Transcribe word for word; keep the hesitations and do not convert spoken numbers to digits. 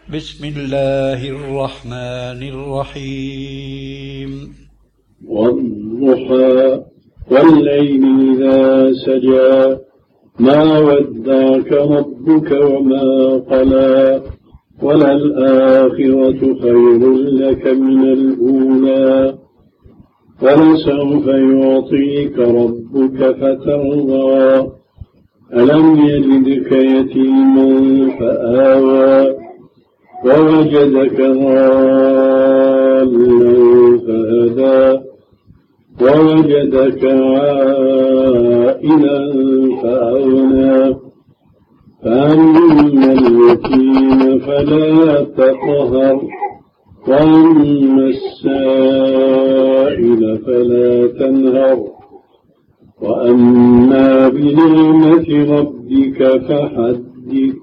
بسم الله الرحمن الرحيم والضحى والليل إذا سجى ما ودعك ربك وما قلى وللآخرة خير لك من الأولى ولسوف يعطيك ربك فترضى ألم يجدك يتيما فآوى ووجدك ضالا فهدى ووجدك عائلا فأغنى فأما اليتيم فلا تقهر وأما السائل فلا تنهر وأما بنعمة ربك فحدث